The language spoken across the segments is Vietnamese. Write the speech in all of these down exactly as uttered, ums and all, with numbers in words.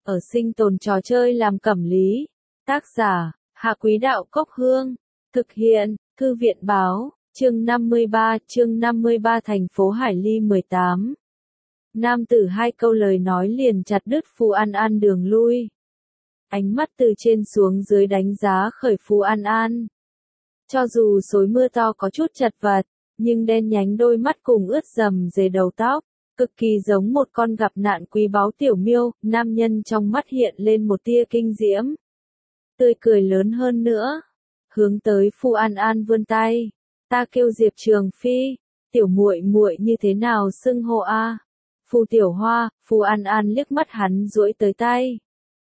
ở sinh tồn trò chơi làm cẩm lý. Tác giả, Hạ Quý Đạo Cốc Hương. Thực hiện, Thư viện Báo, chương năm mươi ba, chương năm mươi ba thành phố Hải Ly mười tám. Nam tử hai câu lời nói liền chặt đứt Phù An An đường lui. Ánh mắt từ trên xuống dưới đánh giá khởi Phù An An. Cho dù xối mưa to có chút chật vật, nhưng đen nhánh đôi mắt cùng ướt rầm rề đầu tóc, cực kỳ giống một con gặp nạn quý báu tiểu miêu, nam nhân trong mắt hiện lên một tia kinh diễm. Tươi cười lớn hơn nữa, hướng tới Phù An An vươn tay, ta kêu Diệp Trường Phi, tiểu muội muội như thế nào xưng hô a? Phù Tiểu Hoa. Phù An An liếc mắt hắn duỗi tới tay,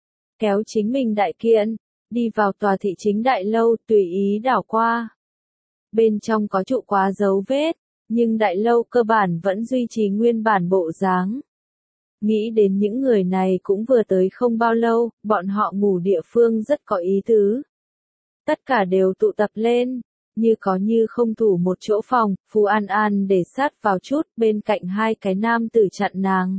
kéo chính mình đại kiện, đi vào tòa thị chính đại lâu, tùy ý đảo qua. Bên trong có trụ quá dấu vết, nhưng đại lâu cơ bản vẫn duy trì nguyên bản bộ dáng. Nghĩ đến những người này cũng vừa tới không bao lâu, bọn họ ngủ địa phương rất có ý tứ. Tất cả đều tụ tập lên, như có như không thủ một chỗ phòng. Phù An An để sát vào chút, bên cạnh hai cái nam tử chặn nàng.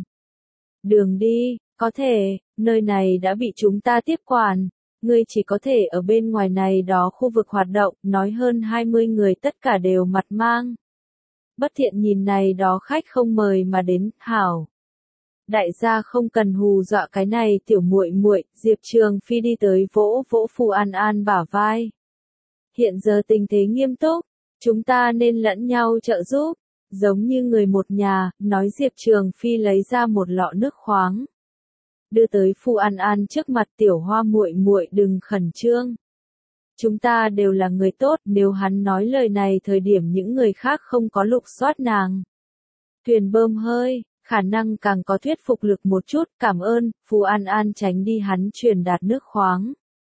Đường đi, có thể, nơi này đã bị chúng ta tiếp quản. Ngươi chỉ có thể ở bên ngoài này đó khu vực hoạt động, nói hơn hai mươi người tất cả đều mặt mang. Bất thiện nhìn này đó khách không mời mà đến, hảo. Đại gia không cần hù dọa cái này tiểu muội muội. Diệp Trường Phi đi tới vỗ vỗ Phù An An bả vai. Hiện giờ tình thế nghiêm túc, chúng ta nên lẫn nhau trợ giúp, giống như người một nhà, nói Diệp Trường Phi lấy ra một lọ nước khoáng. Đưa tới Phù An An trước mặt, tiểu hoa muội muội đừng khẩn trương. Chúng ta đều là người tốt, nếu hắn nói lời này thời điểm những người khác không có lục soát nàng. Thuyền bơm hơi, khả năng càng có thuyết phục lực một chút, cảm ơn. Phù An An tránh đi hắn truyền đạt nước khoáng.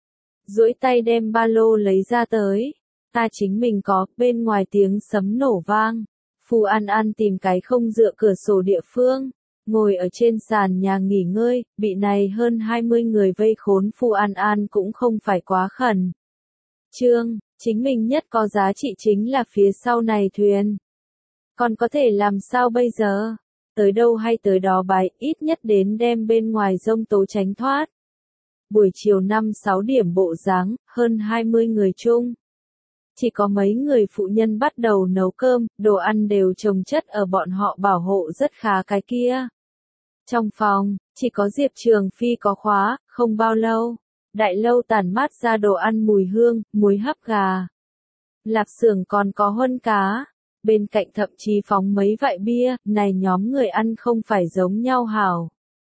Duỗi tay đem ba lô lấy ra tới, ta chính mình có. Bên ngoài tiếng sấm nổ vang. Phù An An tìm cái không dựa cửa sổ địa phương, ngồi ở trên sàn nhà nghỉ ngơi. Bị này hơn hai mươi người vây khốn, Phù An An cũng không phải quá khẩn trương, chính mình nhất có giá trị chính là phía sau này thuyền. Còn có thể làm sao bây giờ? Tới đâu hay tới đó bái, ít nhất đến đem bên ngoài giông tố tránh thoát. Buổi chiều năm sáu điểm bộ dáng, hơn hai mươi người chung. Chỉ có mấy người phụ nhân bắt đầu nấu cơm, đồ ăn đều chồng chất ở bọn họ bảo hộ rất khá cái kia. Trong phòng, chỉ có Diệp Trường Phi có khóa, không bao lâu. Đại lâu tản mát ra đồ ăn mùi hương, muối hấp gà. Lạp xưởng còn có huân cá. Bên cạnh thậm chí phóng mấy vại bia, này nhóm người ăn không phải giống nhau hảo.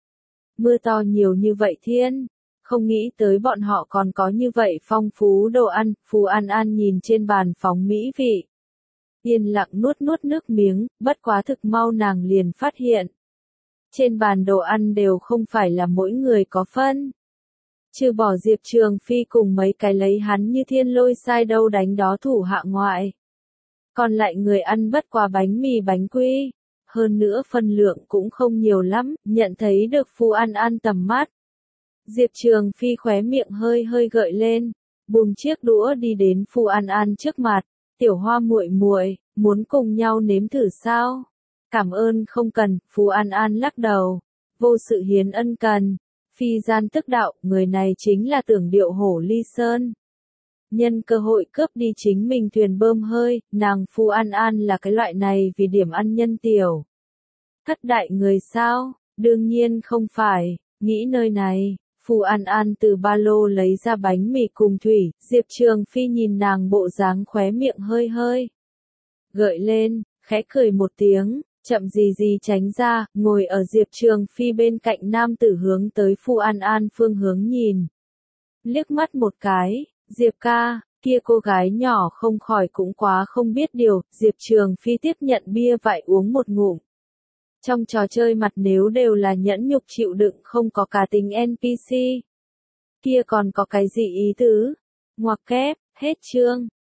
Mưa to nhiều như vậy thiên, không nghĩ tới bọn họ còn có như vậy phong phú đồ ăn. Phù An An nhìn trên bàn phóng mỹ vị, yên lặng nuốt nuốt nước miếng, bất quá thực mau nàng liền phát hiện. Trên bàn đồ ăn đều không phải là mỗi người có phân. Trừ bỏ Diệp Trường Phi cùng mấy cái lấy hắn như thiên lôi sai đâu đánh đó thủ hạ ngoại. Còn lại người ăn bất quá bánh mì bánh quy. Hơn nữa phân lượng cũng không nhiều lắm, nhận thấy được Phù An An tầm mắt. Diệp Trường Phi khóe miệng hơi hơi gợi lên, buông chiếc đũa đi đến Phù An An trước mặt. Tiểu hoa muội muội, muốn cùng nhau nếm thử sao? Cảm ơn không cần. Phù An An lắc đầu, vô sự hiến ân cần. Phi gian tức đạo, người này chính là Tưởng Điệu Hổ Ly Sơn. Nhân cơ hội cướp đi chính mình thuyền bơm hơi, nàng Phù An An là cái loại này vì điểm ăn nhân tiểu. Thất đại người sao? Đương nhiên không phải, nghĩ nơi này. Phù An An từ ba lô lấy ra bánh mì cùng thủy. Diệp Trường Phi nhìn nàng bộ dáng khóe miệng hơi hơi gợi lên, khẽ cười một tiếng. Chậm gì gì tránh ra, ngồi ở Diệp Trường Phi bên cạnh nam tử hướng tới Phù An An phương hướng nhìn. Liếc mắt một cái, Diệp ca, kia cô gái nhỏ không khỏi cũng quá không biết điều. Diệp Trường Phi tiếp nhận bia vại uống một ngụm. Trong trò chơi mặt nếu đều là nhẫn nhục chịu đựng không có cá tính en pê xê. Kia còn có cái gì ý tứ? Ngoặc kép, hết chương.